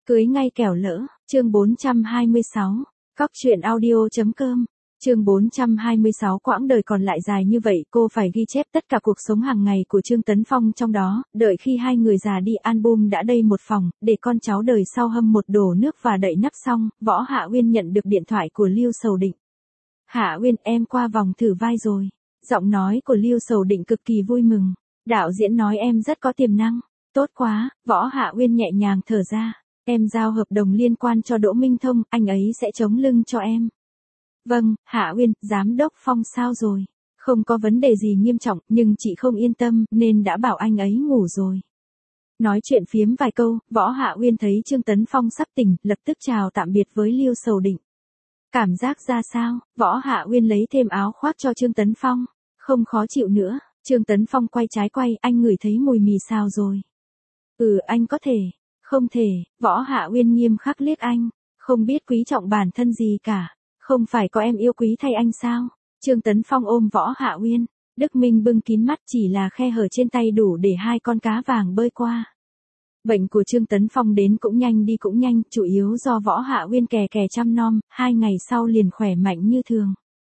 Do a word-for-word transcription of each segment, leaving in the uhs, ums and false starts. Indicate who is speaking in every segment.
Speaker 1: Cưới ngay kẻo lỡ, chương bốn trăm hai mươi sáu, cóc truyện audio.com, chương bốn trăm hai mươi sáu. Quãng đời còn lại dài như vậy, cô phải ghi chép tất cả cuộc sống hàng ngày của Trương Tấn Phong trong đó, đợi khi hai người già đi album đã đầy một phòng, để con cháu đời sau hâm một đổ nước và đậy nắp xong, Võ Hạ Uyên nhận được điện thoại của Lưu Sầu Định. Hạ Uyên, em qua vòng thử vai rồi. Giọng nói của Lưu Sầu Định cực kỳ vui mừng. Đạo diễn nói em rất có tiềm năng. Tốt quá, Võ Hạ Uyên nhẹ nhàng thở ra. Em giao hợp đồng liên quan cho Đỗ Minh Thông, anh ấy sẽ chống lưng cho em. Vâng, Hạ Uyên, giám đốc Phong sao rồi? Không có vấn đề gì nghiêm trọng, nhưng chị không yên tâm, nên đã bảo anh ấy ngủ rồi. Nói chuyện phiếm vài câu, Võ Hạ Uyên thấy Trương Tấn Phong sắp tỉnh, lập tức chào tạm biệt với Lưu Sầu Định. Cảm giác ra sao? Võ Hạ Uyên lấy thêm áo khoác cho Trương Tấn Phong. Không khó chịu nữa. Trương Tấn Phong quay trái quay, anh ngửi thấy mùi mì xào rồi. Ừ, anh có thể. Không thể. Võ Hạ Uyên nghiêm khắc liếc anh. Không biết quý trọng bản thân gì cả. Không phải có em yêu quý thay anh sao? Trương Tấn Phong ôm Võ Hạ Uyên. Đức Minh bưng kín mắt, chỉ là khe hở trên tay đủ để hai con cá vàng bơi qua. Bệnh của Trương Tấn Phong đến cũng nhanh đi cũng nhanh, chủ yếu do Võ Hạ Uyên kè kè chăm nom, hai ngày sau liền khỏe mạnh như thường.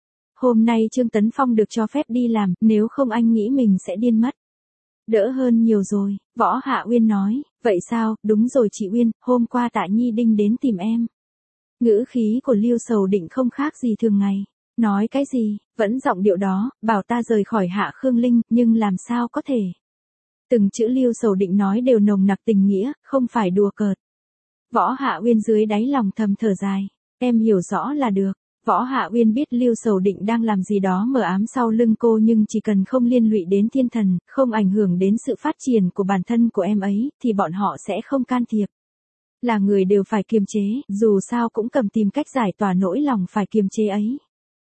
Speaker 1: Hôm nay Trương Tấn Phong được cho phép đi làm, nếu không anh nghĩ mình sẽ điên mất. Đỡ hơn nhiều rồi, Võ Hạ Uyên nói. Vậy sao? Đúng rồi chị Uyên, hôm qua Tạ Nhi Đinh đến tìm em. Ngữ khí của Lưu Sầu Định không khác gì thường ngày. Nói cái gì? Vẫn giọng điệu đó, bảo ta rời khỏi Hạ Khương Linh, nhưng làm sao có thể? Từng chữ Lưu Sầu Định nói đều nồng nặc tình nghĩa, không phải đùa cợt. Võ Hạ Uyên dưới đáy lòng thầm thở dài. Em hiểu rõ là được. Võ Hạ Uyên biết Lưu Sầu Định đang làm gì đó mờ ám sau lưng cô, nhưng chỉ cần không liên lụy đến thiên thần, không ảnh hưởng đến sự phát triển của bản thân của em ấy, thì bọn họ sẽ không can thiệp. Là người đều phải kiềm chế, dù sao cũng cầm tìm cách giải tỏa nỗi lòng phải kiềm chế ấy.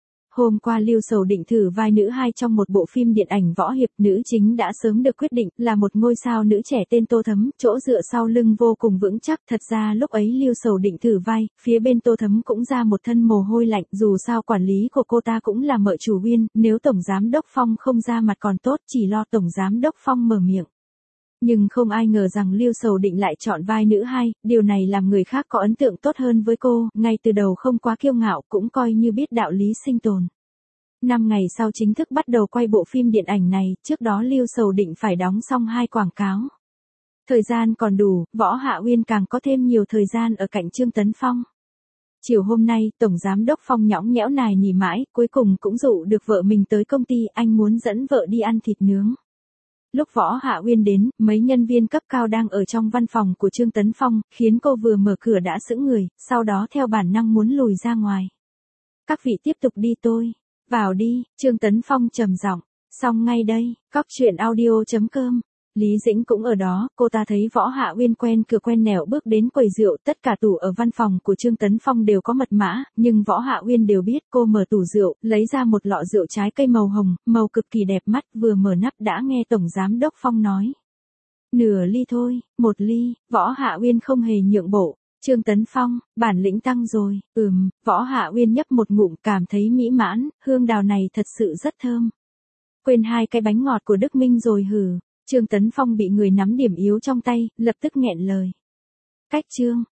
Speaker 1: Hôm qua Lưu Sầu Định thử vai nữ hai trong một bộ phim điện ảnh võ hiệp, nữ chính đã sớm được quyết định, là một ngôi sao nữ trẻ tên Tô Thấm, chỗ dựa sau lưng vô cùng vững chắc. Thật ra lúc ấy Lưu Sầu Định thử vai, phía bên Tô Thấm cũng ra một thân mồ hôi lạnh, dù sao quản lý của cô ta cũng là mợ chủ Uyên, nếu Tổng Giám Đốc Phong không ra mặt còn tốt, chỉ lo Tổng Giám Đốc Phong mở miệng. Nhưng không ai ngờ rằng Lưu Sầu Định lại chọn vai nữ hai, điều này làm người khác có ấn tượng tốt hơn với cô, ngay từ đầu không quá kiêu ngạo, cũng coi như biết đạo lý sinh tồn. Năm ngày sau chính thức bắt đầu quay bộ phim điện ảnh này, trước đó Lưu Sầu Định phải đóng xong hai quảng cáo. Thời gian còn đủ, Võ Hạ Uyên càng có thêm nhiều thời gian ở cạnh Trương Tấn Phong. Chiều hôm nay, Tổng Giám Đốc Phong nhõng nhẽo nài nỉ mãi, cuối cùng cũng dụ được vợ mình tới công ty, anh muốn dẫn vợ đi ăn thịt nướng. Lúc Võ Hạ Uyên đến, mấy nhân viên cấp cao đang ở trong văn phòng của Trương Tấn Phong, khiến cô vừa mở cửa đã sững người, sau đó theo bản năng muốn lùi ra ngoài. Các vị tiếp tục đi tôi. Vào đi, Trương Tấn Phong trầm giọng. Xong ngay đây, cóc truyện audio.com. Lý Dĩnh cũng ở đó, cô ta thấy Võ Hạ Uyên quen cửa quen nẻo bước đến quầy rượu, tất cả tủ ở văn phòng của Trương Tấn Phong đều có mật mã, nhưng Võ Hạ Uyên đều biết. Cô mở tủ rượu, lấy ra một lọ rượu trái cây màu hồng, màu cực kỳ đẹp mắt, vừa mở nắp đã nghe Tổng Giám Đốc Phong nói. Nửa ly thôi, một ly. Võ Hạ Uyên không hề nhượng bộ. Trương Tấn Phong, bản lĩnh tăng rồi. Ừm, Võ Hạ Uyên nhấp một ngụm, cảm thấy mỹ mãn, hương đào này thật sự rất thơm. Quên hai cái bánh ngọt của Đức Minh rồi hử. Trương Tấn Phong bị người nắm điểm yếu trong tay, lập tức nghẹn lời. Cách Trương,